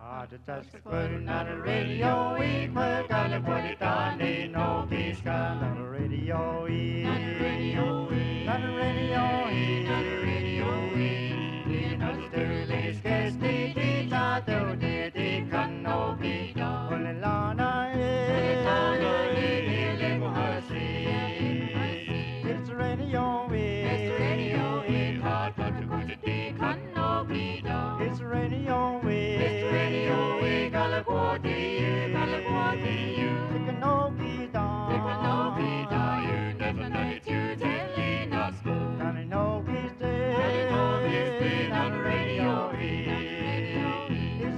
Just putting on the radio, we put on the put it on, ain't no peace on the radio, on the radio, on the radio, on the radio, in the Sterling Sketch, the Tato, the Canopi, on the Lana, it's radio, it's radio, hot, but to go to the Canopi, it's radio, it's radio, we got a quarter, you can no be done, you never know it, you telling us, can I know he's dead, on the radio, it's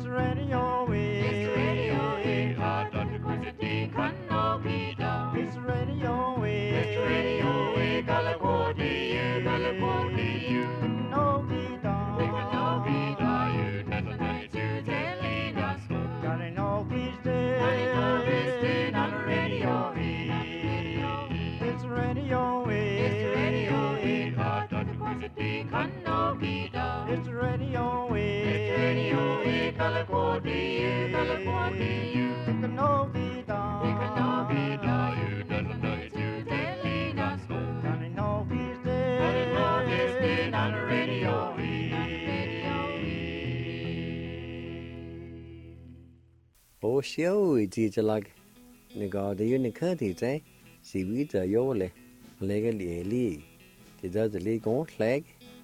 radio, hot, but to go to the Canopi, it's radio, we got a quarter, you can no be done, you never know it, you telling us, can I know he's dead, on the radio, it's radio, hot, but to go to the Canopi, it's radio, we got a quarter, you can no be done, you never know it, you telling us, can I know he's dead, on the radio, Ô xíu chỉ cho là người gọi đi những cái thì thế, sĩ vi giờ vôเลยlấy cái lìa lì, thì giờจะlì cũng lấy,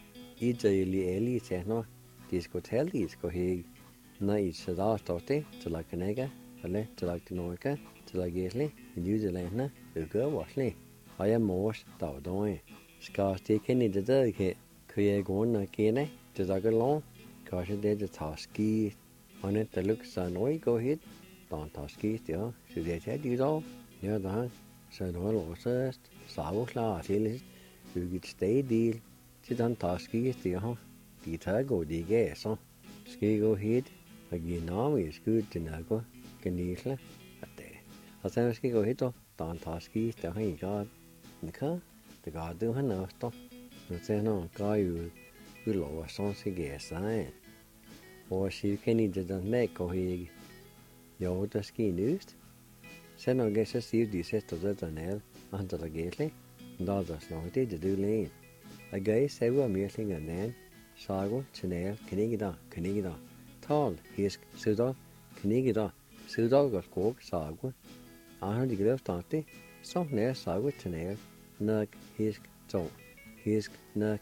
ít giờ lìa lì sẽ nó, thì có thể lì có hệ, nó ít sẽ đó tốt thế, cho là cái này cái, lấy cho là cái nói cái, cho là cái này, như thế này nó, được cái vật này, hay là mua tàu đôi, có thì cái này giờ cái, cái cũng là cái này, cho là cái lon, có sẽ để cho tháo ski. Anh ấy từ lúc sợ nói có hết, toàn tháo ski thì ó, sự để chết đi đâu, nhớ đó, sợ nói lộ sơ, sáu là thì lấy, từ cái stay đi, chỉ toàn tháo ski thì ó, thì thấy có đi cái sao, ski có hết, và gì nó mới cứ trên nào có, cái này là, thế, ở xem ski có hết đâu, toàn tháo ski thì hay có, nữa, thì có thứ hắn nào đâu, rồi xem nó có cứ lộ xong sẽ ghé sai. Och så kan inte den med kohig. Jag det skinust. Sen och gässa siu di sesta det anel. Anta la gesle. Då det snart det du län. A gay sewa mjöslinga nän. Sago chenel knigida. Tal hisk suda knigida. Suda got kok sago. Ahar di gröf tante. Så när sago chenel. Nök hisk to. Hisk nök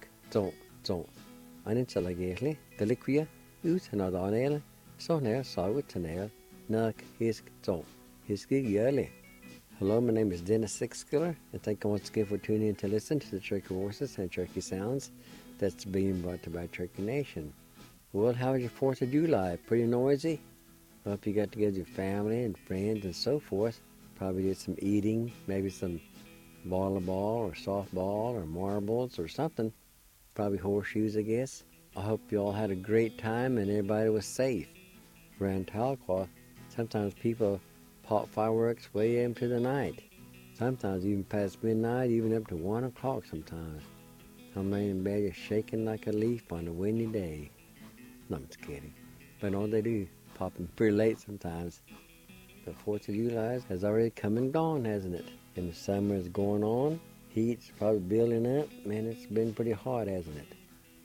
to. Anin la gesle. Deliquia. Ut han ad anele, så när sagut tanel, nak hisk to, hiski yearly. Hello, my name is Dennis Sixkiller, and thank you once again for tuning in to listen to the Cherokee Voices and Cherokee Sounds that's being brought to you by Cherokee Nation. Well, how was your 4th of July? Pretty noisy? Hope you got together with your family and friends and so forth. Probably did some eating, maybe some volleyball or softball or marbles or something. Probably horseshoes, I guess. I hope you all had a great time and everybody was safe. Around Tahlequah, sometimes people pop fireworks way into the night. Sometimes even past midnight, even up to 1 o'clock sometimes. Some laying in bed just shaking like a leaf on a windy day. No, I'm just kidding. But all they do, pop them pretty late sometimes. The 4th of July has already come and gone, hasn't it? And the summer is going on. Heat's probably building up. Man, it's been pretty hot, hasn't it?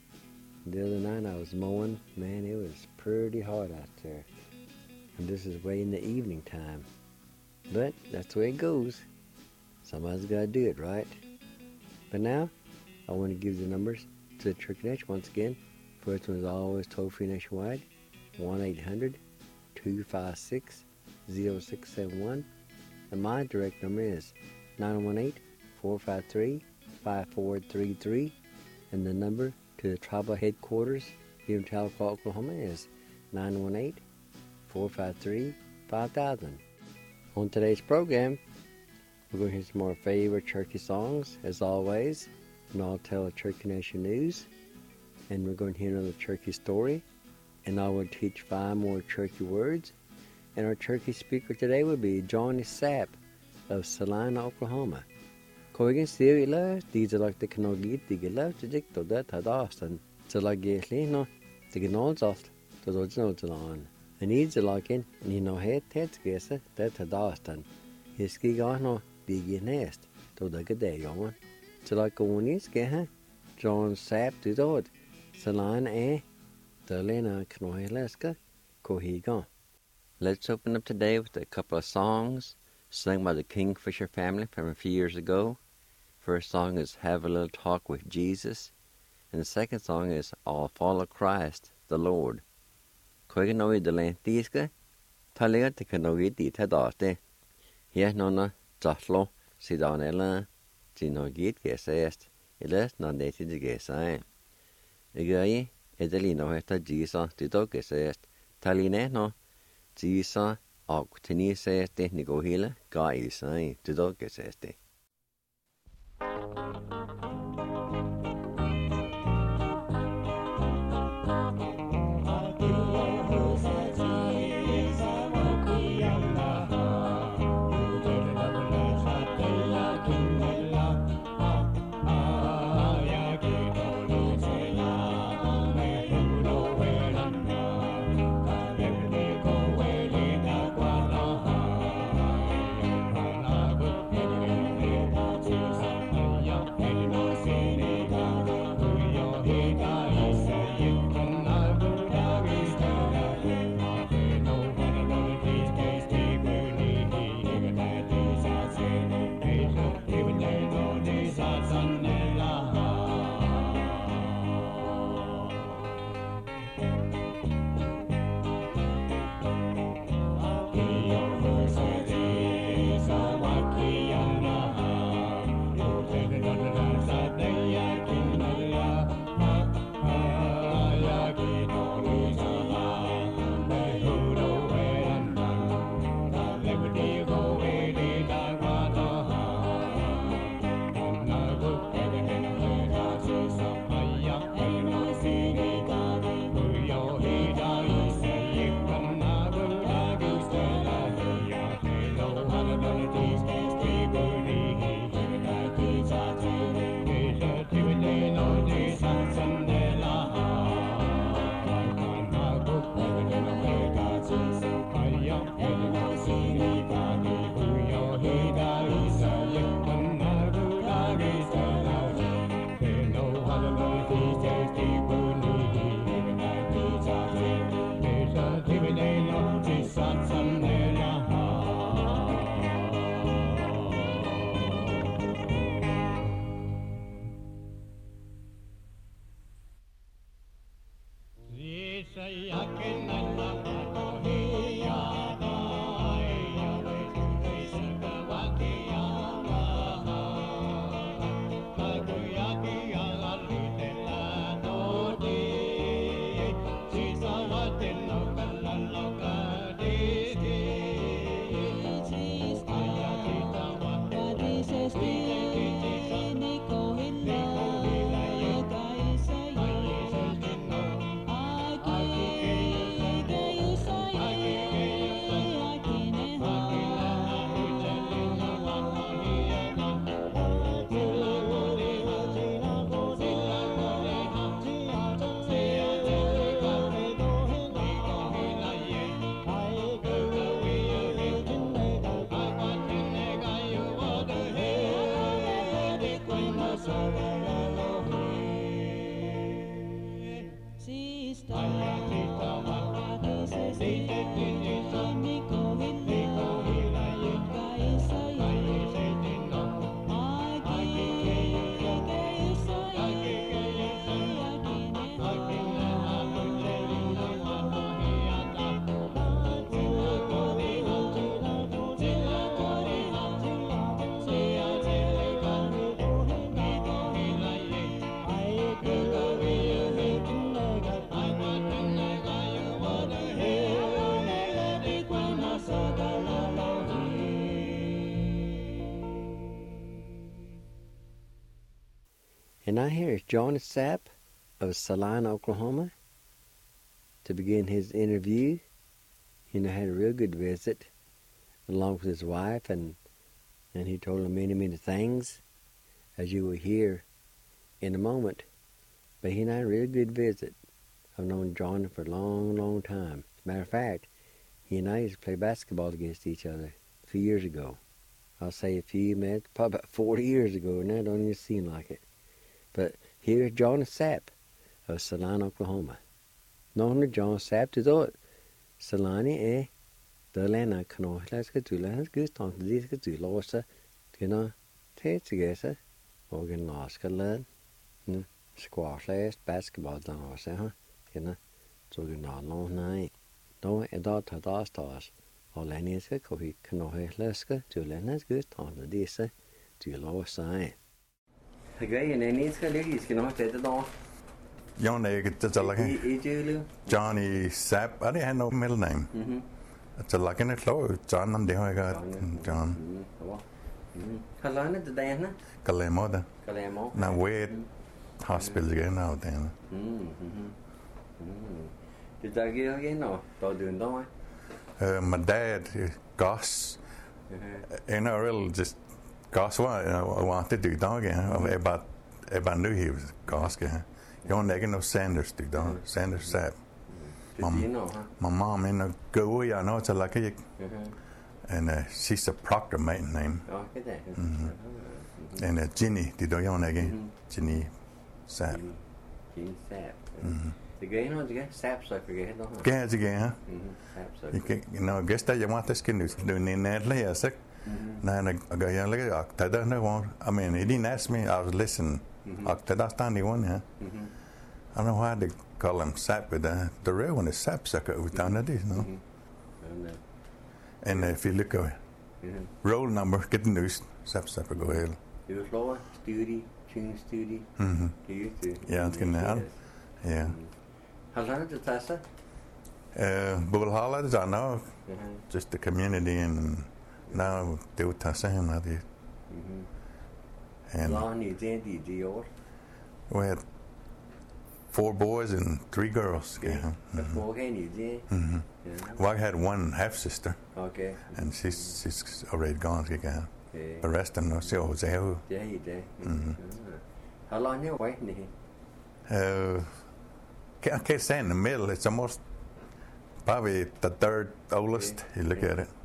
The other night I was mowing, man, it was pretty hot out there. And this is way in the evening time. But that's the way it goes. Somebody's got to do it, right? But now, I want to give the numbers to the Cherokee Nation once again. First one is always toll-free nationwide, 1-800-256-0671. And my direct number is 918-453-5433. And the number to the tribal headquarters here in Tahlequah, Oklahoma is 918-453-5000. On today's program, we're going to hear some more favorite Cherokee songs, as always, and I'll tell the Cherokee Nation news, and we're going to hear another Cherokee story, and I will teach 5 more Cherokee words, and our Cherokee speaker today will be Johnny Sapp of Salina, Oklahoma. Koigen ser illa, diese like the kanogit, die gelauft, die to that had asked, and to like get no, the gnolls off, to the original to on. En idzelakin, niin on hetkessä tätä taastan. Hiski kahno diginest, todaga dejongan. Telakunis kehän, John Sapp tytod, salan Darlena knoheleska kohigan. Let's open up today with a couple of songs sung by the Kingfisher family from a few years ago. First song is Have a Little Talk with Jesus, and the second song is I'll Follow Christ, the Lord. Koiganoi de lentiska, talia te kanoi di tadate. Hier nonna tatlo sidanela, tino git gesest, iles non deti de gesain. Igai, edelino heta Jesus tito gesest, taline no, Jesus og teniseste nigohile, ga isain, tito geseste. And now here is John Sapp of Salina, Oklahoma, to begin his interview. Had a real good visit, along with his wife, and he told him many, many things, as you will hear in a moment. But he had a real good visit. I've known John for a long, long time. As a matter of fact, he and I used to play basketball against each other a few years ago. I'll say a few minutes, probably about 40 years ago, and that don't even seem like it. But here's John Sapp of Salina, Oklahoma. Known John Sapp to do it. Salani the Lena Cano, let's get to Lens Guston, this get to Losa, take together, organ lost, learn, squash last, basketball down, so not long night. No, and dot to the stars. Or Lenniska, Kohi, Canoe, Leska, to Lennas Guston, this to lower sign. Again, and then it's going to get it on. John Johnny Sapp. I didn't have no middle name. It's a lucky close. John and I got John. Kalana the Dana? Kalemo. Kalemo. Now wait hospital again now then. Did I get again or doing no? My dad Goss. Real just Goss I wanted to do dog about knew he was Goss. You're not no Sanders to do Sanders Sapp. My mom in a go, I know it's a lucky, and she's a Proctor maiden name. And Ginny, did you know again? Ginny Sapp. Ginny Sapp. The game on the Sapp sucker again, no? Guess again, huh? Guess that you want this kid to do in that layer, sick. Now, I go, yeah, look at that. I mean, he didn't ask me, I was listening. That's the only one, yeah. I don't know why they call him Sapp, but the real one is Sapsucker with down that is, no? And if you look at roll number, get the news, Sapsucker go ahead. You was lower, Studi, King Studi. Yeah, it's gonna yeah. How long did that say? Bull Holland, I know, just the community, and now they would say him, I did. And long you did, we had 4 boys and 3 girls. Well, I had one half sister. Okay. And she's already gone. The rest of them, she was there. Yeah, you did. How long you waiting? I can't say in the middle. It's almost probably the 3rd oldest. You look at it.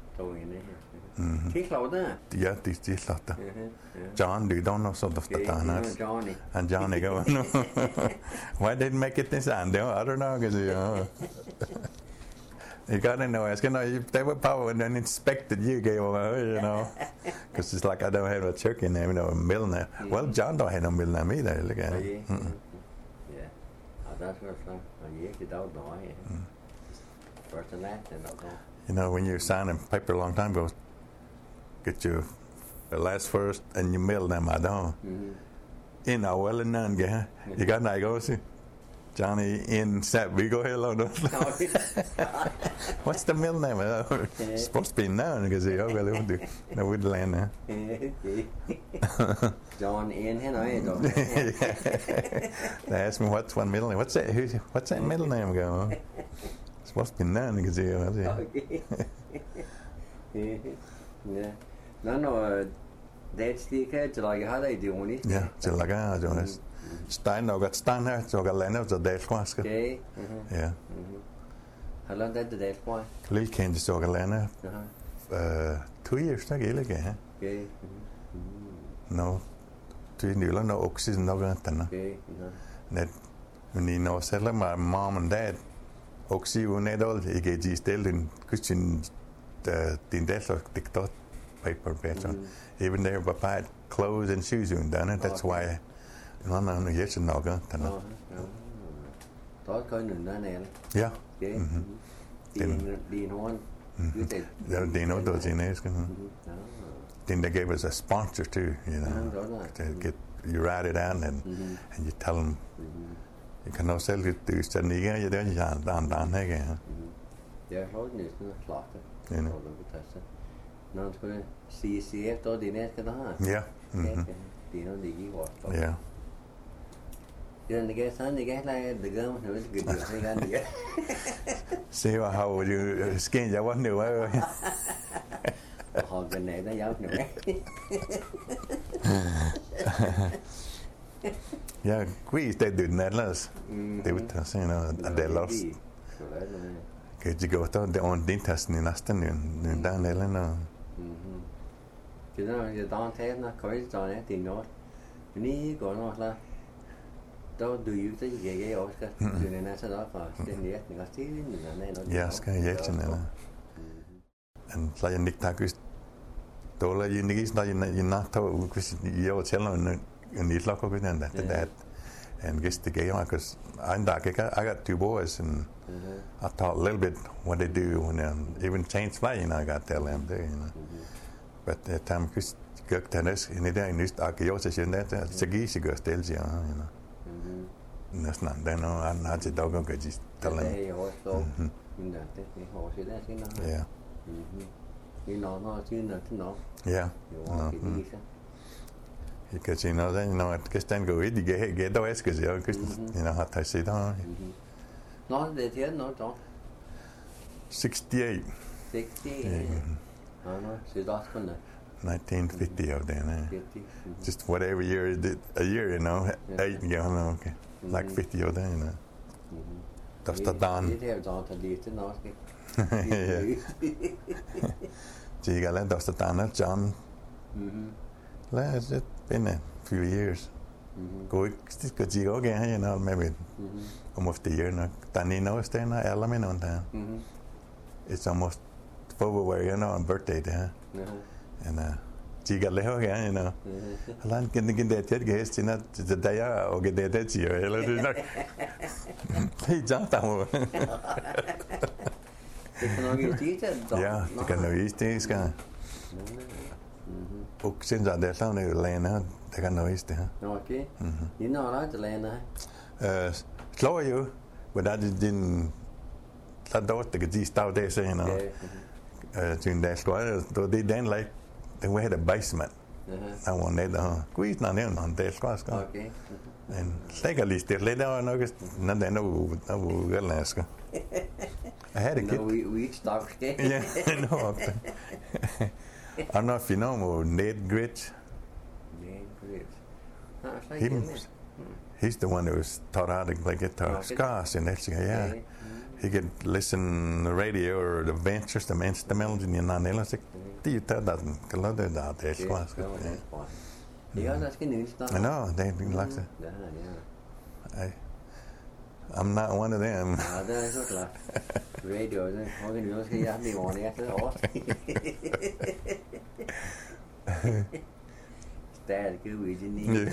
Yeah, this lot. John, you don't know sort of the Tanas. Johnny. And Johnny go, no. Why didn't make it this end? I don't know, because you got to know. They were probably then inspected you, because it's like I don't have a turkey name, a middle name. Well, John don't have no middle name either. Look at it. Yeah, that's what you don't know. First and last, when you sign a paper a long time ago, get your last first and your middle name, I don't. Well and none, you got to go see. Johnny in Sapp, we go hello. What's the middle name? It's supposed to be known because they would land there. John in They asked me what's one middle name. What's that middle name go? It's supposed to be known because yeah. No, that's the catch. Like how they do it. Yeah, just like I do. Stein got Stein her, så got Lena så det smask. Okay. Ja. How long did that why? Lille kendte så got Lena. 2 years tak eller ikke. Okay. No. Det nyler no oxygen nok den. Okay. Net when you selling my mom and dad oxygen net all ikke de stille den kitchen din dad diktat paper better. Even there but buy clothes and shoes and done it. That's why no, yes, no, go. Tối coi nửa này. Yeah. Okay. Dean one. They know those in there. Then they gave us a sponsor too, to get you write it out and you tell them you can not sell it to Staniga. You don't down again. Yeah, hold this clock. No, it's going CCF. Då det nästa där. Yeah. Yeah. See how would you skin you one new Yeah, we stayed doing that last. They would tell us, you know, they lost. Cái chỉ có tao để on din test ni nästan nu där eller nå. Chứ nó giờ tao thấy nó khỏi cho này thì nó ní của nó là tao do you thấy cái Oscar từ này nó sẽ đó phải tên nhé người ta là này nó. Ja, ska jag hjälpa dig. En så nick takus. Då la ju nigis där ju natt och kus jag tjänar en ny lag och den där. And guess the game because I got 2 boys and I taught a little bit what they do and even change fly, you know, I got tell them there, you know. But the time because good tennis in the day news I could say that segi sigo still you know. That's not then I'm not the dog go just tell them. Yeah. Yeah. Because you know, at guess then go eat the get the west because you know how to say that. Nó để thế nó cho 68. 68. Nó sẽ đó con này. 1950 of then. Just whatever year it did, a year, you know, 8, you know, okay. Like 50 of then, you know. That's the dawn. Yeah. So you got that's the dawn, that's John. It's been a few years. Go chỉ có cái you know, maybe almost a year now. Tani knows then element on that. It's almost February, you know, on birthday there. And chỉ got leo again, you know. Lan kinh tế chết cái gì nó the day or cái day gì rồi, là đi nó. Hey, chẳng tao. Yeah, cái nó ý thế cái. Och sen så där så nu Lena det kan nog inte. Okej. Ni når där Lena. Slår ju men där din så då det de stod där så you know. Sen där slår då det den like we had a basement. I wanted squeeze na ner on där slår ska. Okej. En lägga lite lite något när det nog galaska. I had a kid. No, we stuck. Yeah, no. I don't know if you know him, Ned Gritch. He's the one who was taught how to play guitar. Scars and that, yeah. He could listen to the radio or the ventures, the melody, and not else. Do you tell that? Because they that that's class. I know they didn't like that. I'm not one of them. Radio organization skal jeg blive ordentlig efter år. Stadig ud i ni.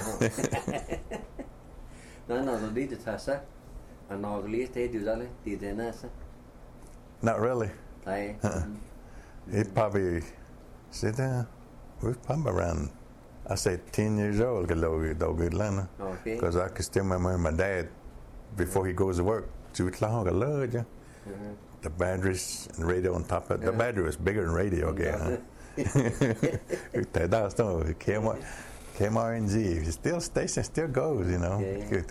Når du lige tager sig, og når du lige stadig du der, det er den altså. Not really. Nej. It probably sit there. We're probably around. I say 10 years old. Because I can still remember my dad before he goes to work. The batteries and radio on top of it. The battery was bigger than radio again. That was KMRNG. Still station still goes, you know.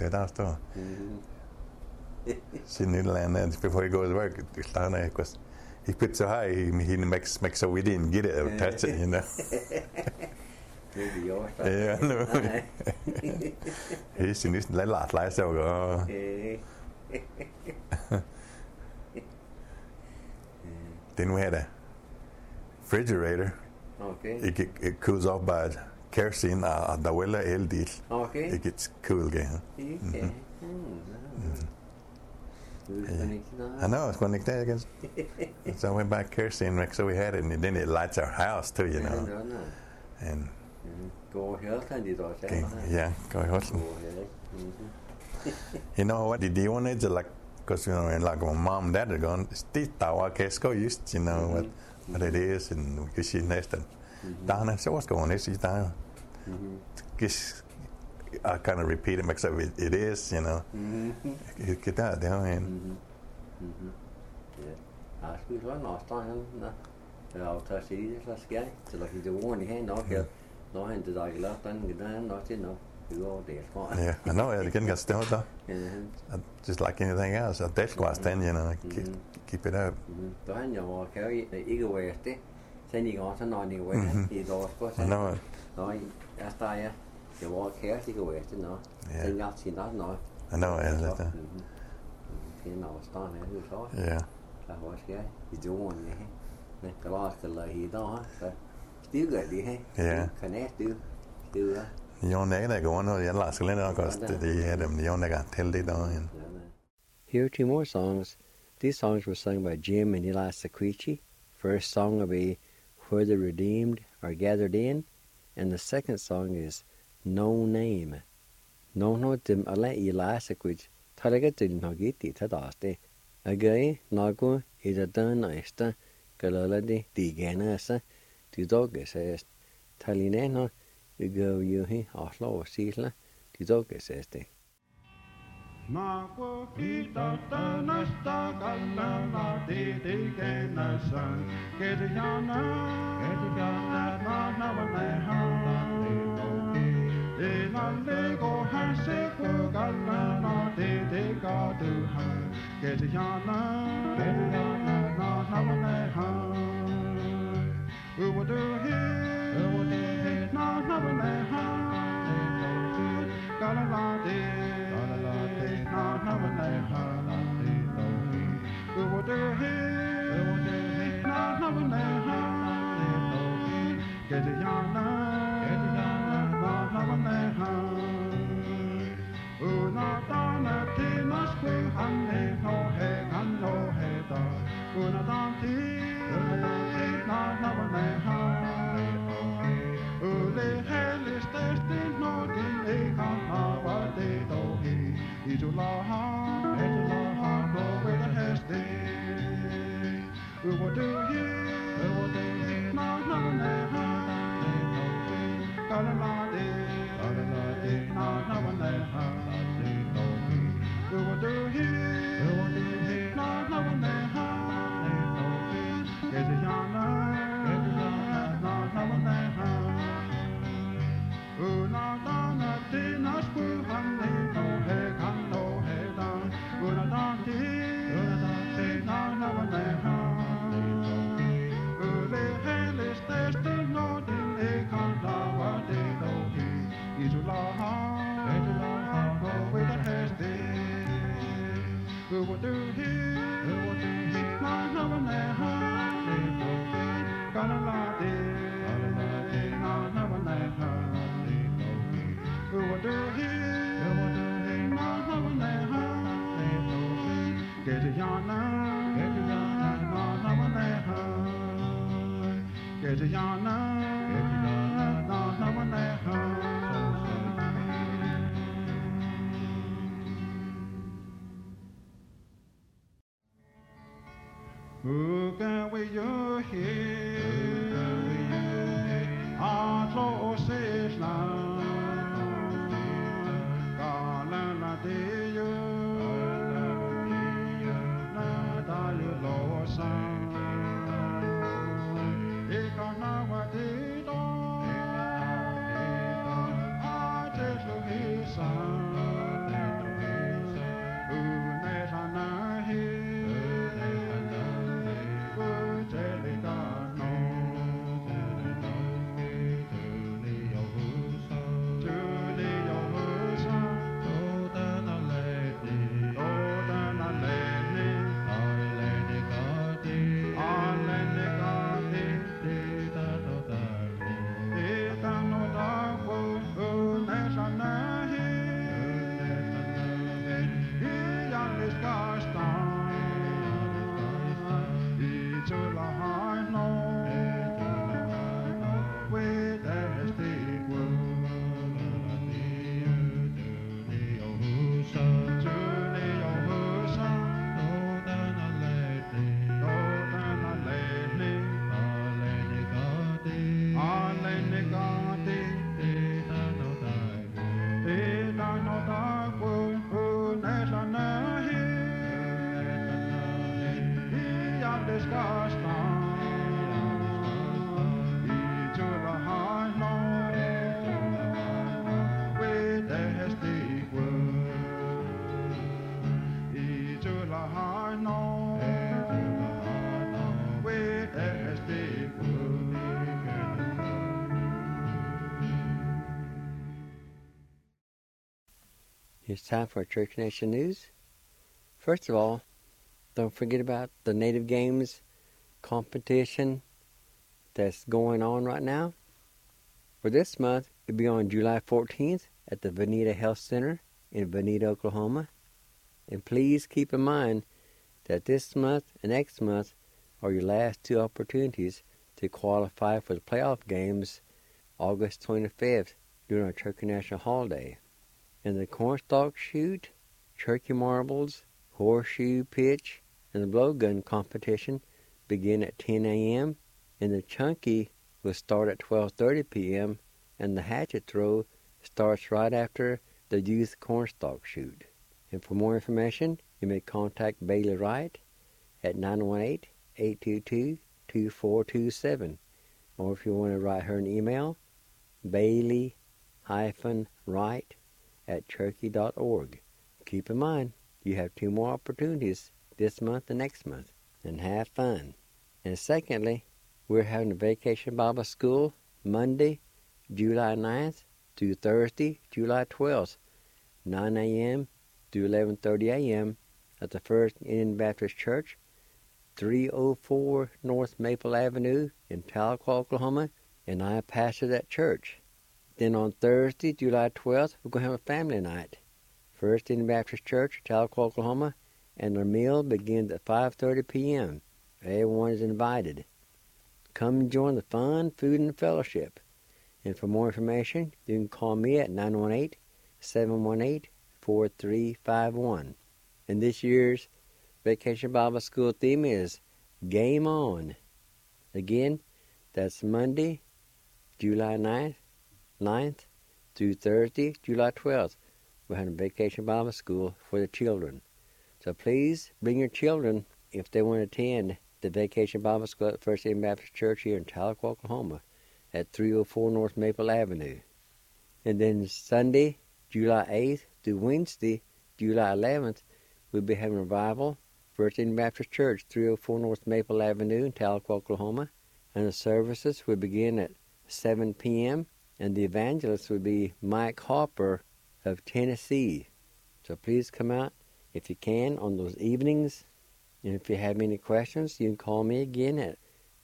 See Nederland before he goes to work. Because he put so high, he makes so we didn't get it or touch it, you know. Yeah, no. He's in this last so go. Then we had a refrigerator. Okay. It cools off by kerosene, the wella el-diesel. Okay. It gets cool again. Okay. I know, it's connected again. So I went by kerosene, so we had it, and then it lights our house too, you know. And go ahead, yeah, go ahead. You know what? Do you want it to like? Because you know, like my mom and dad are going, "This tower Casco used, you know what it is, and because she's nested down there, so what's going on? This is down. Guess I kind of repeat it, makes up it is, you know. You get that down and. I skulle så nå stående, og tager sig det så skal jeg, så like the one hand knock it, no hand to dog left and get down, not you know. Yeah, I know. I can get still though. Just like anything else, a death class then, you know, keep it up. Đó anh nhỏ kéo ý cái thế, thế nhỉ ngon, thế nói nhiều vậy, thì đó có. I know. Nói, asta ya, You walk here, you go west, you know. Then you see that now. I know it is. You know, it's done, who's all. Yeah. That was yeah. You do one, yeah. The last the he don't, so still good, Yeah. Connect, do. You're not going to the last little because they had them. You're not going to tell they don't. Here are 2 more songs. These songs were sung by Jim and Eli Sequici. First song will be Where the Redeemed Are Gathered In, and the second song is No Name. No dim ala Eli Sequici. Talaga din no giti tadaste. Agay nago ida dan aista kalala di ganasa. Du dog says Talineno you go yuhi ahlo sila. Du dog says de. Nago kita tanasta kalala di ganasa. Gediyana na na Inande go hase ko galana de ga du ha Gediyana na na ha Wo do he na na ha galana de na na ha Wo do he na na ha Gediyana Una dana tinas ku hanne no he da Una danti na ha Ule helis testi no din e kana wa de do hi Itula ha no we the hesti What do you na ha Galala Who can we you hear? Our close is now. Galana de you, na da you losa. Ikana wa de do, a de lo hisa. It's time for Church Nation News. First of all, don't forget about the Native Games competition that's going on right now. For this month, it'll be on July 14th at the Veneta Health Center in Veneta, Oklahoma. And please keep in mind that this month and next month are your last two opportunities to qualify for the playoff games August 25th during our Turkey National Holiday. And the cornstalk shoot, turkey marbles, horseshoe pitch, and the blowgun competition begin at 10 a.m. and the chunky will start at 12:30 p.m. and the hatchet throw starts right after the youth cornstalk shoot. And for more information, you may contact Bailey Wright at 918-822-2427. Or if you want to write her an email, bailey-wright@cherokee.org. Keep in mind, you have two more opportunities this month and next month, and have fun. And secondly, we're having a Vacation Bible School Monday, July 9th through Thursday, July 12th, 9 a.m. to 11:30 a.m. at the First Indian Baptist Church, 304 North Maple Avenue in Tahlequah, Oklahoma, and I pastor that church. Then on Thursday, July 12th, we're going to have a family night. First Indian Baptist Church, Tahlequah, Oklahoma, and our meal begins at 5:30 p.m. Everyone is invited. Come and join the fun, food, and fellowship. And for more information, you can call me at 918-718-4351. And this year's Vacation Bible School theme is Game On. Again, that's Monday, July 9th through Thursday, July 12th. We're having a Vacation Bible School for the children. So please bring your children if they want to attend the Vacation Bible School at First Indian Baptist Church here in Tahlequah, Oklahoma at 304 North Maple Avenue. And then Sunday, July 8th through Wednesday, July 11th, we'll be having a revival. First Indian Baptist Church, 304 North Maple Avenue in Tahlequah, Oklahoma. And the services will begin at 7 p.m. And the evangelist will be Mike Harper of Tennessee. So please come out if you can on those evenings. And if you have any questions, you can call me again at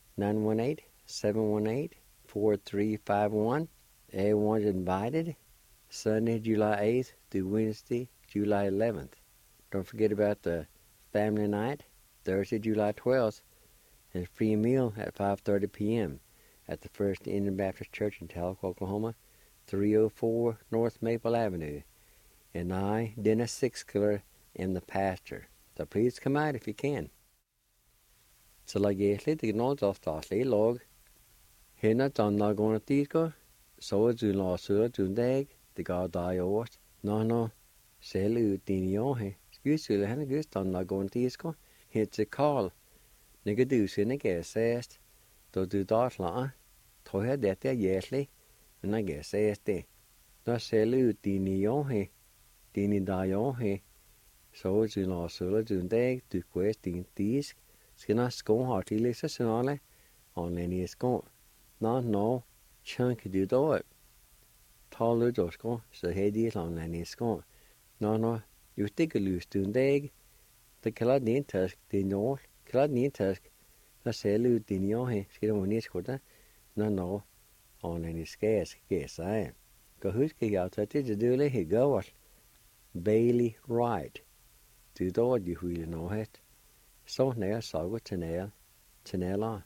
918-718-4351. Everyone's invited. Sunday, July 8th through Wednesday, July 11th. Don't forget about the family night, Thursday, July 12th, and a free meal at 5:30 p.m. at the First Indian Baptist Church in Tahlequah, Oklahoma, 304 North Maple Avenue. And I, Dennis Sixkiller, am the pastor. So please come out if you can. Så la gæslig til nåt av statlig log. Henne tanna gående tidsko, så du la sura deg, det ga deg åt. Nå, selv ut din johe. Skudsule henne gust tanna gående tidsko. Hette Karl. Nige du sinne gæsest. Da du datla, tror jeg dette gæslig, men jeg gæsest det. Nå selv ut din johe, din da johe. Så du la sura deg, du quest din tisk. Skina skon har til lisa sonale online i skon. Nå, chunk du då. Talu då skon, så hedi online i skon. Nå, ju sticker lustun deg. Det kallar din task, din nål, kallar din task. När ser ut din johe, ska det vara niskoda. Nå, online i skäs, gäsa. Gå huska jag att det dule higawal. Bailey Wright. Du då ju huile nåhet. Så när sago tenela,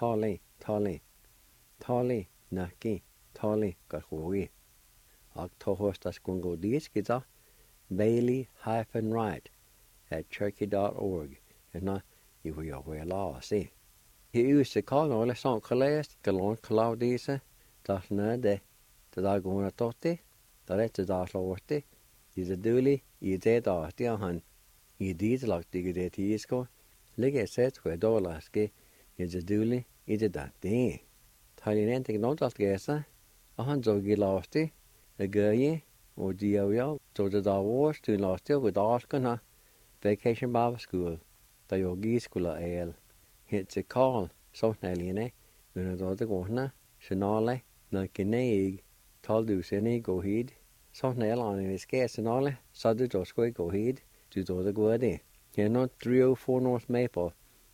tali, naki, kakoi. Och tohostas kungo diskita, Bailey-Wright at cherokee.org. And now, you will law, see. He used to call all the song kalest, galon cloudisa, das nade, the dagona totti, the rest of das lorti, is a duly, you dead off the hun, you did like the good isko. Ligger sett hver dårlaske i det dulig i det dati. Thailand ikke noe alt gæsa, og han så gilasti, det gøye, og de så det da var til lasti og daskene, Vacation Bible School, da jo giskola el. Helt til Karl, så næljene, men da det gående, senale, når knæg, tal du sende gå hit, Sånn er det i skæsenale, så du da skal gå hit, du da det går det. Jeg nå 304 North Maple,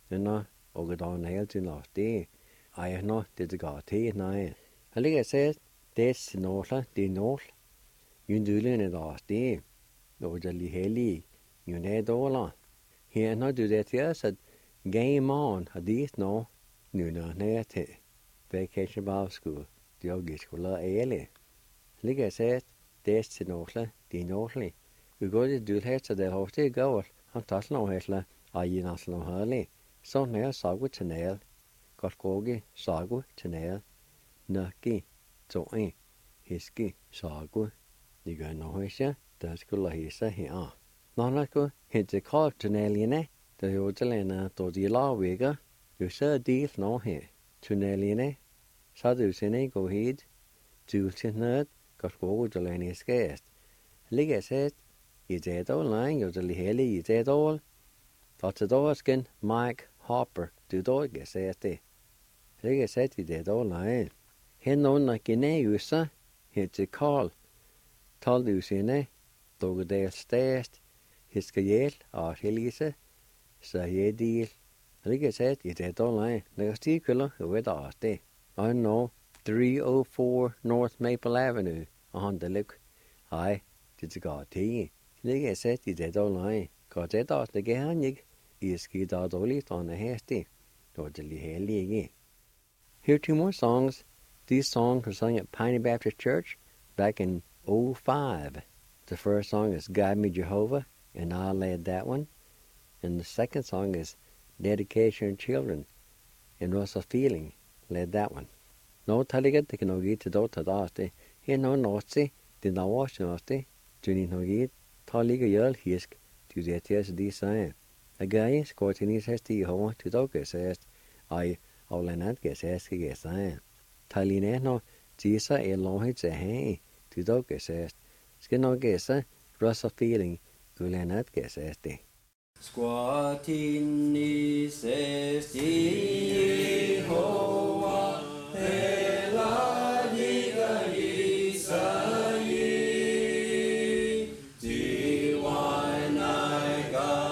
og da ned til North det. Jeg nå det går til, nei. Jeg liker seg, det snåle, det nål. Jundulene da det, og det er hellig, junne dårlig. Her nå du det til oss, at game on, har dit nå, nå ned til. Vacation bavskue, det og skulle ærlig. Liker seg, det snåle, det nålig. Vi går til dulhet, det har det gått. Han tar noe hele, ai naslo herlig. Sånn er sagu til nær. Godt gåge, sagu til nær. Nøkki, tåi, hiski, sagu. Det gør noe ikke, det skulle hisse her. Når han skulle hente kalt til nærligene, det er jo til en da de lavviger. Du ser del nå her. Tunnelene, så du sinne gå hit. Du til nød, godt gåge til en i skæst. Ligger sett, i det online, og til hele i det år. For til dagsken, Mike Harper, du da ikke sett det. Ligger sett i det online. Hen under geneusa, heter Karl. Tal du sinne, dog del stæst, hisker hjel, og helgise, så jeg del. Ligger sett i det online, når stikler, og ved det. Og nå, 304 North Maple Avenue, og han det luk. Hej, det går til. Ligger sett i det online. Går det da, det gør han ikke. I skal da dårligt, og han hastig. Og det er heldige. Here are 2 more songs. These songs were sung at Piney Baptist Church back in 2005. The first song is Guide Me Jehovah, and I led that one. And the second song is Dedication to Children, and Russell Feeling led that one. No taligat det kan nog get til dot det. Her no notsi, det der var snart. Du ni nog get. Ta ligger jøl hisk. Du det til de sagde. Agay skår til ni hest i hova til dog sagde. Ai avlanat sagde skal sagde. Taline no tisa longt til have. Til dog sagde. Skal nok gæse Russell Feeling ulanat sagde det. Squatin ni ses Jehovah, hela diga Israel, diwanai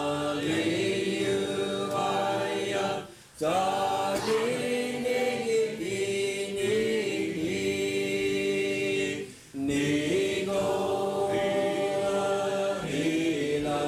Galilea, tadini nigo hila.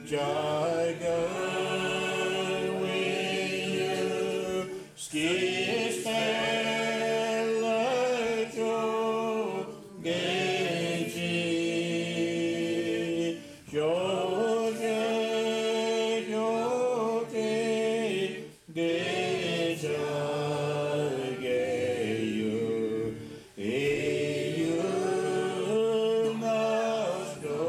Jaga wiyu skistela jo genji joge joge deja geyu eyu nasto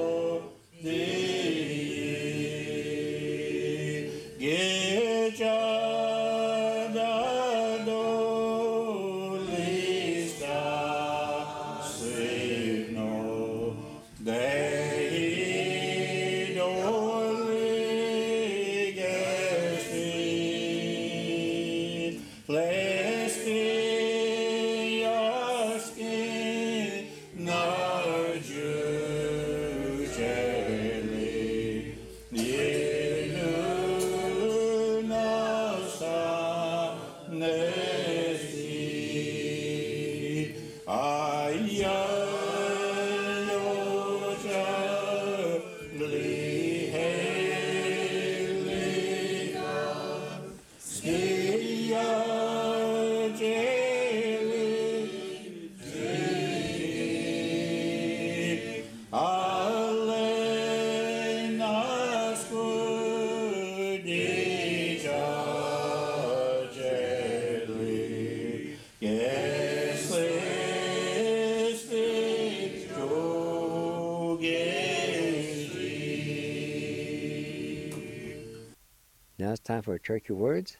Now it's time for Turkey Words.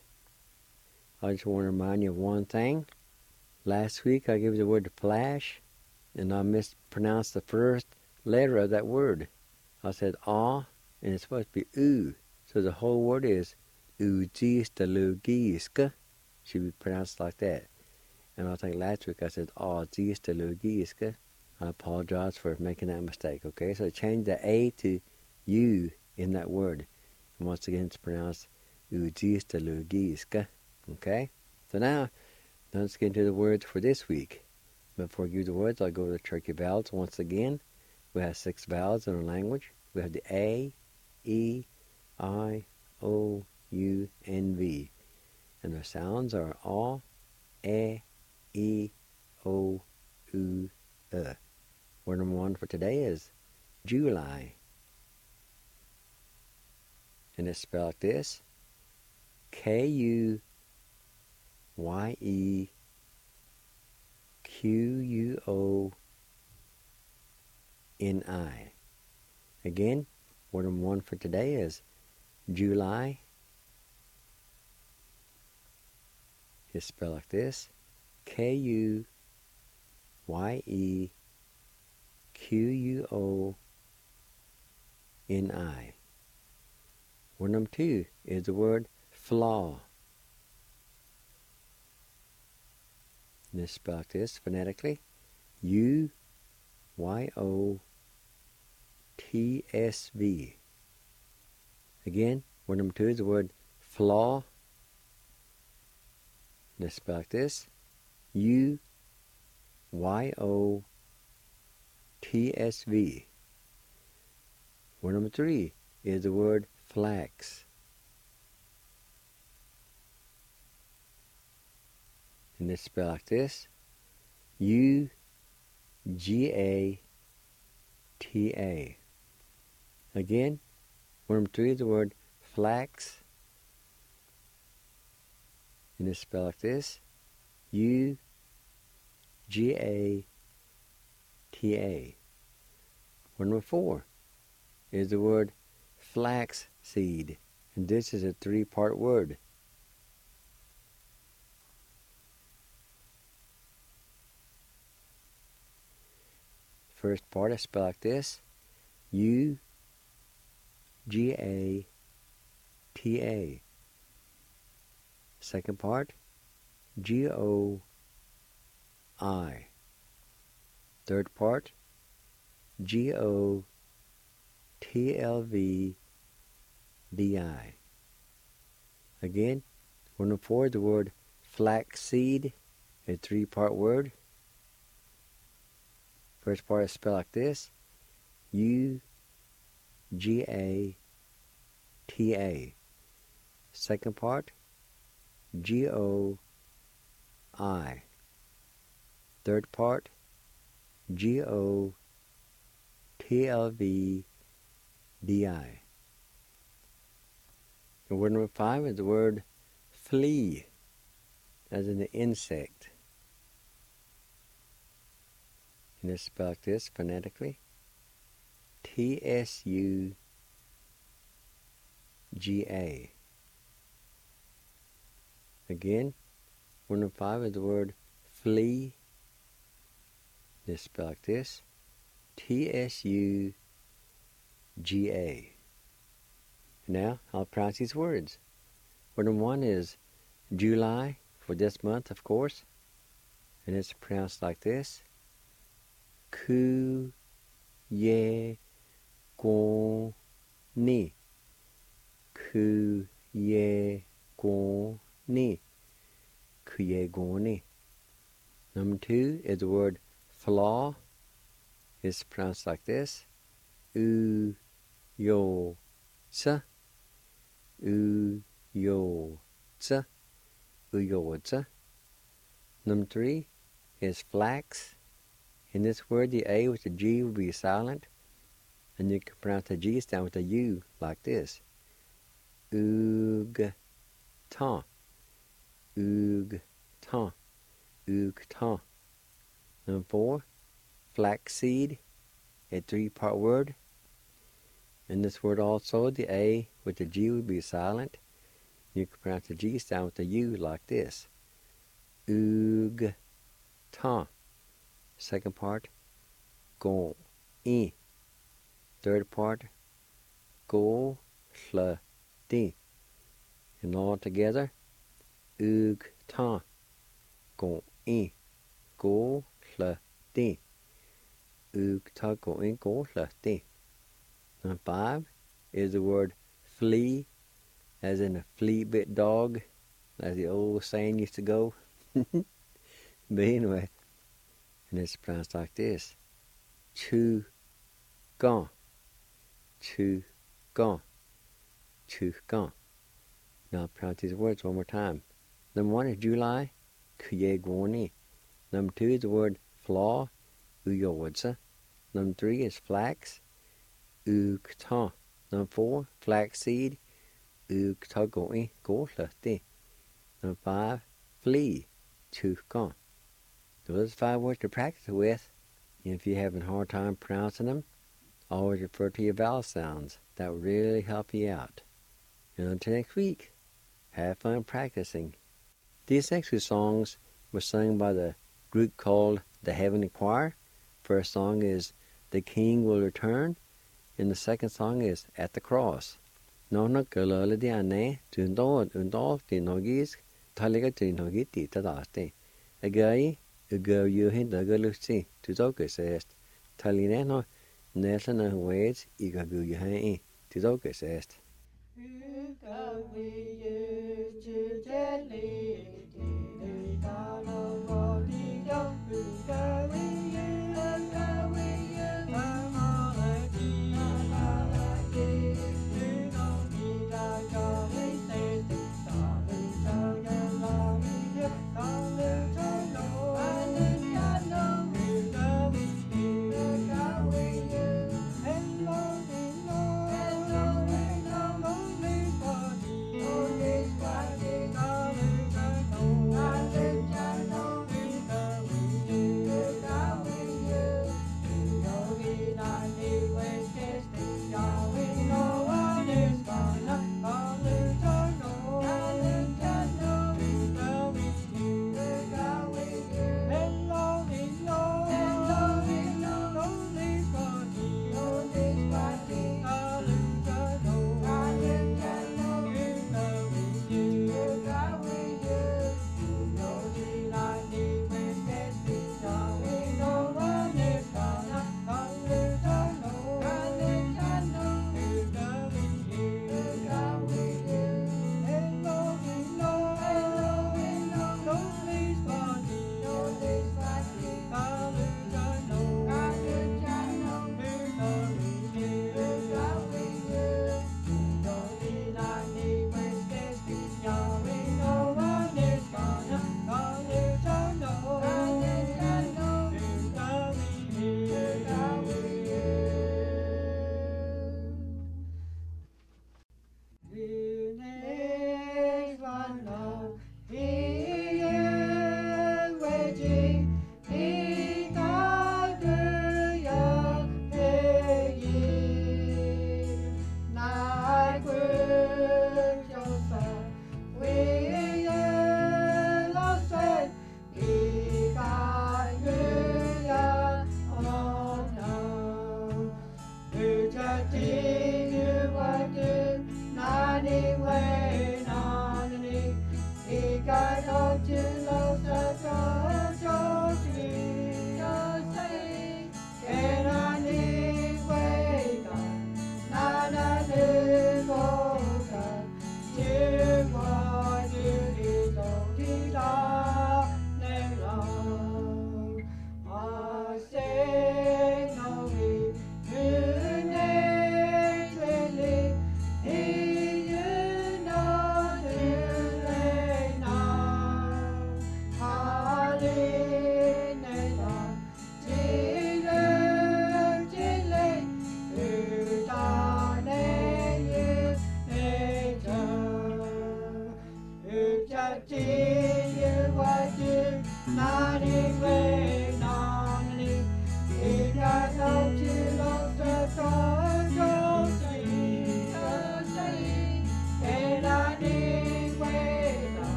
I just want to remind you of one thing. Last week I gave you the word flash, and I mispronounced the first letter of that word. I said ah, and it's supposed to be oo. So the whole word is ujistalugiska. Should be pronounced like that. And I think last week I said jistalugiska. I apologize for making that mistake, okay? So change the A to U in that word. And once again, it's pronounced ujistalugiska, okay? So now, let's get into the words for this week. Before I give you the words, I'll go to the Turkey vowels once again. We have 6 vowels in our language. We have the A, E, I, O, U, and V. And the sounds are A, E, O, U, Word number 1 for today is July. And it's spelled like this: K-U-Y-E-Q-U-O-N-I. Again, word number 1 for today is July. It's spelled like this: K-U-Y-E-Q-U-O-N-I. Word number 2 is the word flaw. And it's spelled like this phonetically: U-Y-O-T-S-V. Again, word number 2 is the word flaw. And it's spelled like this: U-Y-O-T-S-V. Word number 3 is the word flax. And it's spelled like this: U-G-A-T-A. Again, word number 3 is the word flax. And it's spelled like this: U-G-A-T-A. Word number 4 is the word flax seed. And this is a 3-part word. First part is spelled like this: U-G-A-T-A. Second part, G-O-I. Third part, G-O-T-L-V-V-I. Again, word number 4 is the word flaxseed, a 3-part word. First part is spelled like this: U-G-A-T-A. T-A. Second part, G-O-I. Third part, G-O-T-L-V-D-I. And word number 5 is the word flea, as in the insect. And it's spelled like this phonetically. T-S-U-G-A. Again, word number 5 is the word flea. It's spelled like this. T-S-U-G-A. Now, I'll pronounce these words. Word number 1 is July, for this month, of course. And it's pronounced like this. Ku-ye-gon-ni. Ku-ye-gon-ni. Ku-ye-gon-ni. Number 2 is the word flaw. It's pronounced like this. U-yo-tsa. U-yo-tsa. U-yo-tsa. Number 3 is flax. In this word, the A with the G will be silent, and you can pronounce the G sound with the U like this. Oog-ta. Oog-ta. Oog-ta. Number 4, flaxseed, a 3-part word. In this word also, the A with the G will be silent. You can pronounce the G sound with the U like this. Oog-ta. Second part, go-i. Third part, go-sla-di. And all together, oog-ta. Go-i. Go-sla-di. Oog-ta, go-i, go-sla-di. Number 5 is the word flea, as in a flea-bit dog, as the old saying used to go. But anyway, and it's pronounced like this. Chu-gon. Chu-gon. Chu-gon. Now I'll pronounce these words one more time. Number 1 is July, Ku-ye-gon-ni. Number 2 is the word flaw, U-yo-tsa. Number 3 is flax, Oog-ta. Number 4, flaxseed, Oog-ta, go-i, go-sla-di. Number 5, flea, Chu-gon. Those are 5 words to practice with. And if you're having a hard time pronouncing them, always refer to your vowel sounds. That will really help you out. And until next week, have fun practicing. These next 2 songs were sung by the group called the Heavenly Choir. First song is The King Will Return, and the second song is At the Cross. Nona kalala di ane, tundol tinogis, taliga tinogiti tadaste. Agai, go you hint the galusi, to Zokas est. Talineno, Nelson ways, Igagu Yahi, to Zokas est.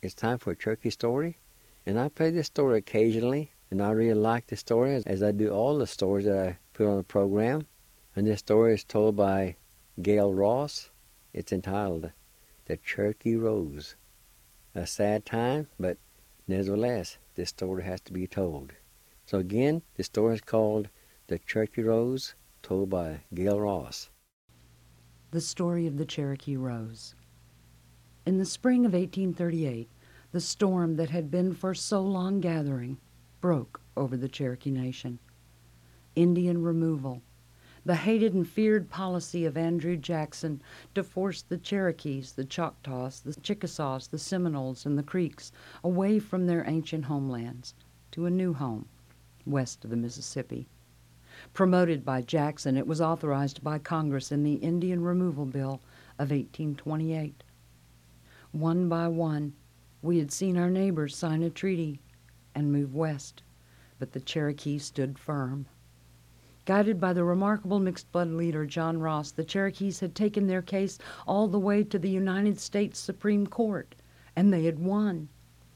It's time for a Cherokee story, and I play this story occasionally, and I really like the story as I do all the stories that I put on the program. And this story is told by Gail Ross. It's entitled The Cherokee Rose. A sad time, but nevertheless, this story has to be told. So again, the story is called The Cherokee Rose, told by Gail Ross. The Story of the Cherokee Rose. In the spring of 1838, the storm that had been for so long gathering broke over the Cherokee Nation. Indian removal, the hated and feared policy of Andrew Jackson to force the Cherokees, the Choctaws, the Chickasaws, the Seminoles, and the Creeks away from their ancient homelands to a new home west of the Mississippi. Promoted by Jackson, it was authorized by Congress in the Indian Removal Bill of 1828. One by one, we had seen our neighbors sign a treaty and move west, but the Cherokee stood firm. Guided by the remarkable mixed-blood leader John Ross, the Cherokees had taken their case all the way to the United States Supreme Court, and they had won.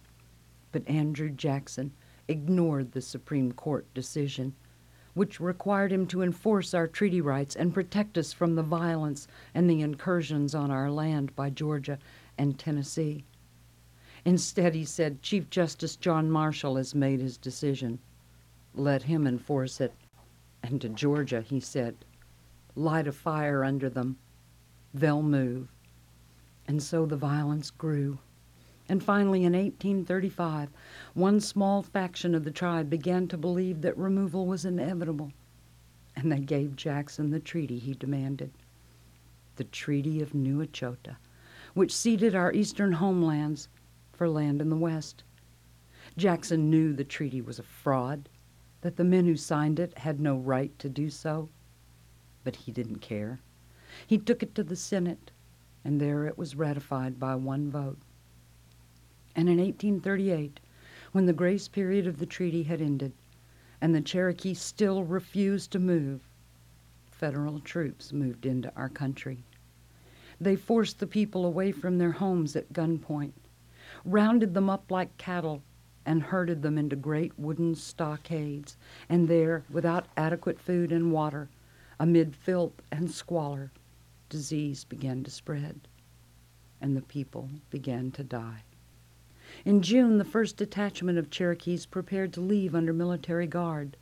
But Andrew Jackson ignored the Supreme Court decision, which required him to enforce our treaty rights and protect us from the violence and the incursions on our land by Georgia and Tennessee. Instead, he said, Chief Justice John Marshall has made his decision. Let him enforce it. And to Georgia, he said, light a fire under them. They'll move. And so the violence grew. And finally, in 1835, one small faction of the tribe began to believe that removal was inevitable, and they gave Jackson the treaty he demanded, the Treaty of New Echota, which ceded our eastern homelands for land in the west. Jackson knew the treaty was a fraud, that the men who signed it had no right to do so, but he didn't care. He took it to the Senate, and there it was ratified by one vote. And in 1838, when the grace period of the treaty had ended, and the Cherokee still refused to move, federal troops moved into our country. They forced the people away from their homes at gunpoint, rounded them up like cattle, and herded them into great wooden stockades, and there, without adequate food and water, amid filth and squalor, disease began to spread, and the people began to die. In June, the first detachment of Cherokees prepared to leave under military guard.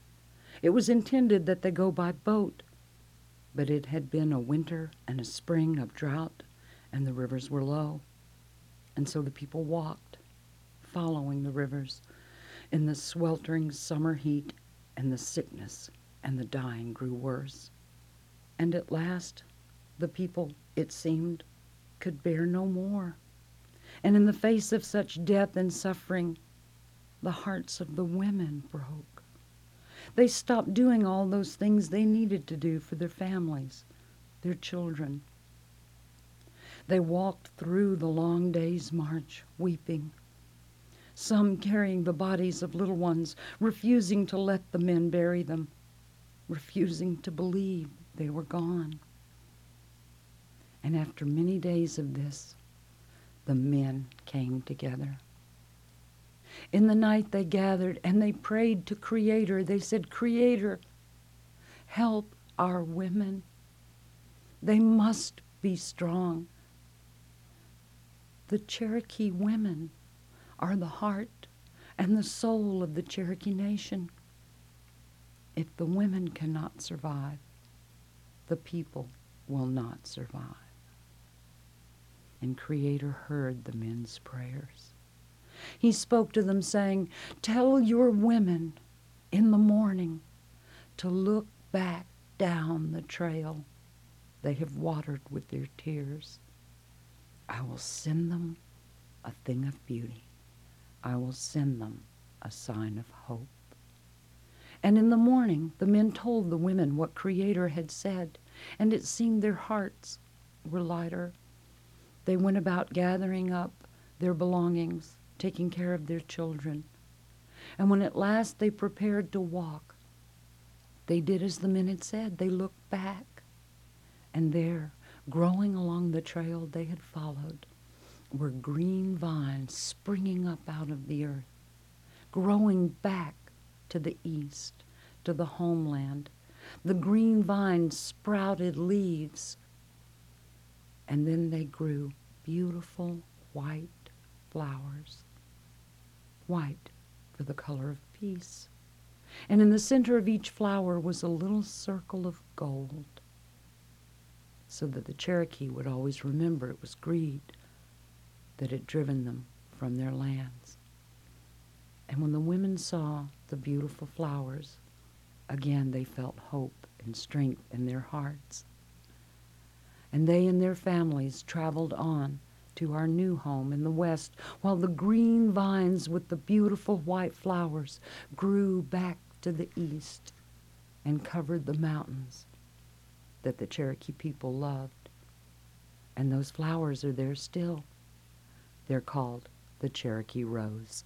It was intended that they go by boat, but it had been a winter and a spring of drought, and the rivers were low, and so the people walked, following the rivers in the sweltering summer heat, and the sickness and the dying grew worse. And at last, the people, it seemed, could bear no more. And in the face of such death and suffering, the hearts of the women broke. They stopped doing all those things they needed to do for their families, their children. They walked through the long day's march, weeping, some carrying the bodies of little ones, refusing to let the men bury them, refusing to believe they were gone. And after many days of this, the men came together. In the night they gathered and they prayed to Creator. They said, Creator, help our women. They must be strong. The Cherokee women are the heart and the soul of the Cherokee Nation. If the women cannot survive, the people will not survive. And Creator heard the men's prayers. He spoke to them saying, tell your women in the morning to look back down the trail they have watered with their tears. I will send them a thing of beauty. I will send them a sign of hope. And in the morning, the men told the women what Creator had said, and it seemed their hearts were lighter. They went about gathering up their belongings, taking care of their children. And when at last they prepared to walk, they did as the men had said. They looked back, and there, growing along the trail they had followed, were green vines springing up out of the earth, growing back to the east, to the homeland. The green vines sprouted leaves, and then they grew beautiful white flowers, white for the color of peace. And in the center of each flower was a little circle of gold, so that the Cherokee would always remember it was greed that had driven them from their lands. And when the women saw the beautiful flowers, again they felt hope and strength in their hearts. And they and their families traveled on to our new home in the west, while the green vines with the beautiful white flowers grew back to the east and covered the mountains that the Cherokee people loved. And those flowers are there still. They're called the Cherokee Rose.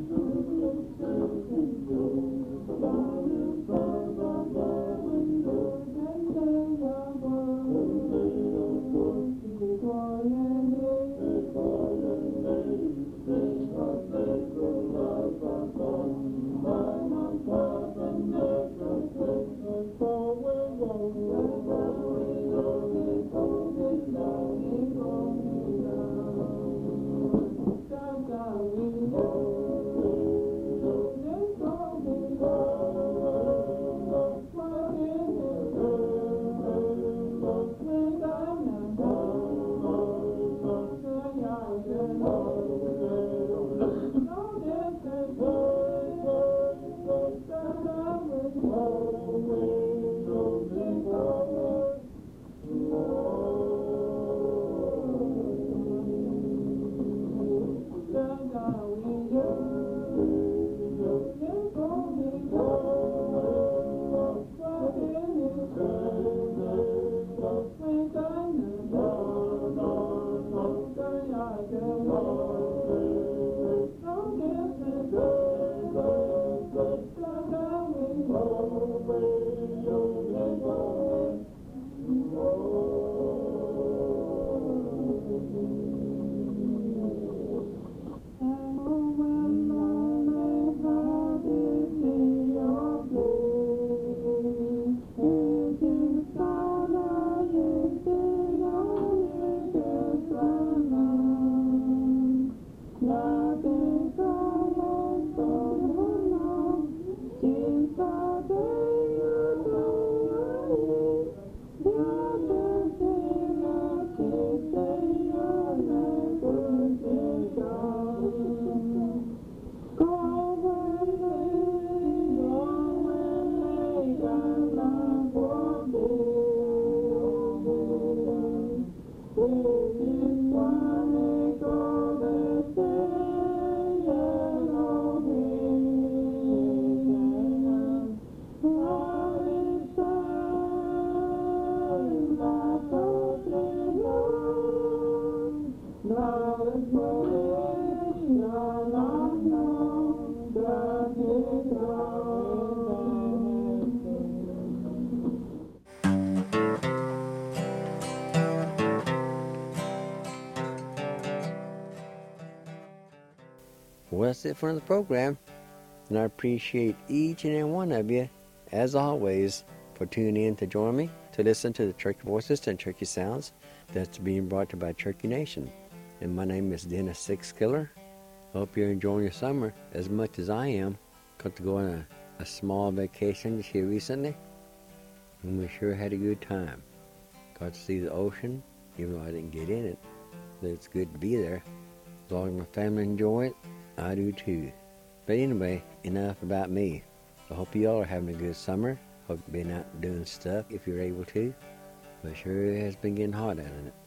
Well, that's it for the program, and I appreciate each and every one of you, as always, for tuning in to join me to listen to the Cherokee Voices and Cherokee Sounds that's being brought to you by Cherokee Nation. And my name is Dennis Sixkiller. Hope you're enjoying your summer as much as I am. Got to go on a small vacation this year recently, and we sure had a good time. Got to see the ocean, even though I didn't get in it, but it's good to be there. As long as my family enjoy it, I do too. But anyway, enough about me. I hope you all are having a good summer. Hope you've been out doing stuff if you're able to. But sure has been getting hot out in it.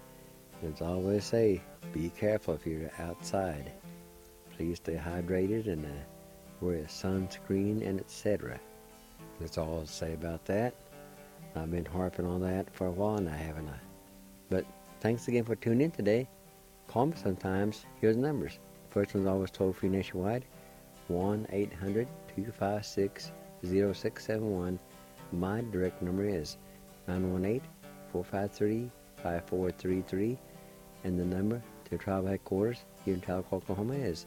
As I always say, be careful if you're outside. Please stay hydrated and wear a sunscreen and etc. That's all I'll say about that. I've been harping on that for a while now, haven't I? But thanks again for tuning in today. Call me sometimes. Here's the numbers. First one's always toll-free nationwide, 1-800-256-0671. My direct number is 918-453-5433, and the number to Your travel headquarters here in Talcott, Oklahoma is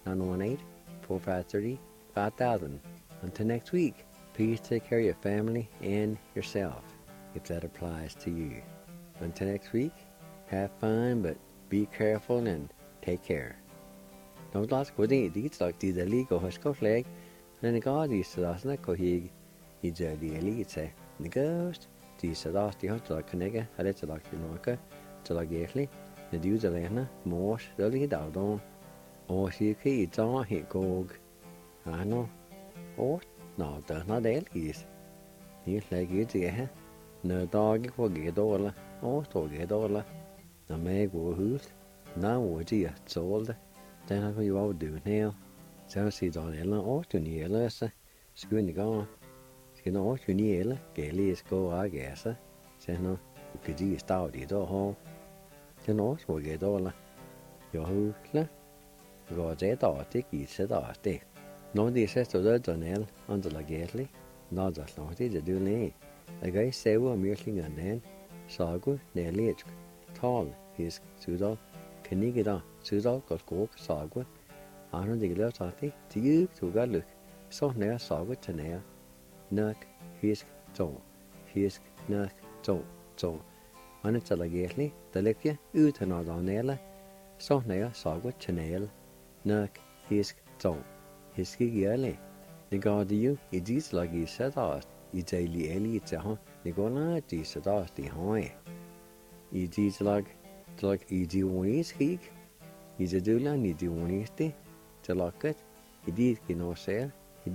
918-4530-5000. Until next week, please take care of your family and yourself, if that applies to you. Until next week, have fun, but be careful and take care. Nå las gå det dit lag de lige og husk flag, men det går de så der ko hig I de lige til. Det ghost de så der de har der knække har det lag de nok til lag egentlig. Det de der lerne mors der lige der don. Og så kan I tage helt gog. Ano. Og nå der det is. Ni slag det her. Når dag på gedorla og står gedorla. Når mig går hus. Nå de solde. Den har jo også død her. Så siger der eller årtusind eller så skulle ni gå. Skal nå årtusind eller gælde skå og gæse. Så nu kan de stå de der har. Så nå så går det eller. Jo husle. Går det der det giver der det. Når de så står der nel under la gælde. Når der slår det du nej. Jeg kan se hvor myrklinger den. Så går neligt. Tal fisk sudal. Kan ikke da sudal går skog sagwe. Arno de glæder sig til de tuga lyk. Så nær sagwe til nær. Nok fisk to. Fisk nok to. Annet til agentlig, der ligger uten at danele. Så nær sagwe til nær. Nok fisk to. Fisk gærlig. Det går det jo I disse lag I sætter I dejlige elge til ham. Det går nær de sætter de har. I disse lag I de uniskhig. I de dølen I de uniste. Til laget. I de genoser.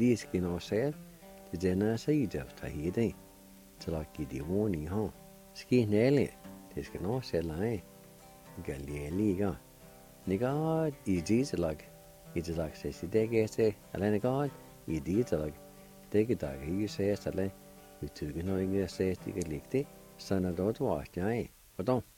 Det denne sig I der tager det. Til laget I de uni har. Ski næle. Det skal nå selv af. Gallieliga. Negat I disse lag. I det lag ses I det gæste. Eller negat I disse lag. Det kan der ikke ses eller. Vi tykker når ikke ses det kan ligge det. Sådan er det også jeg. Hvordan?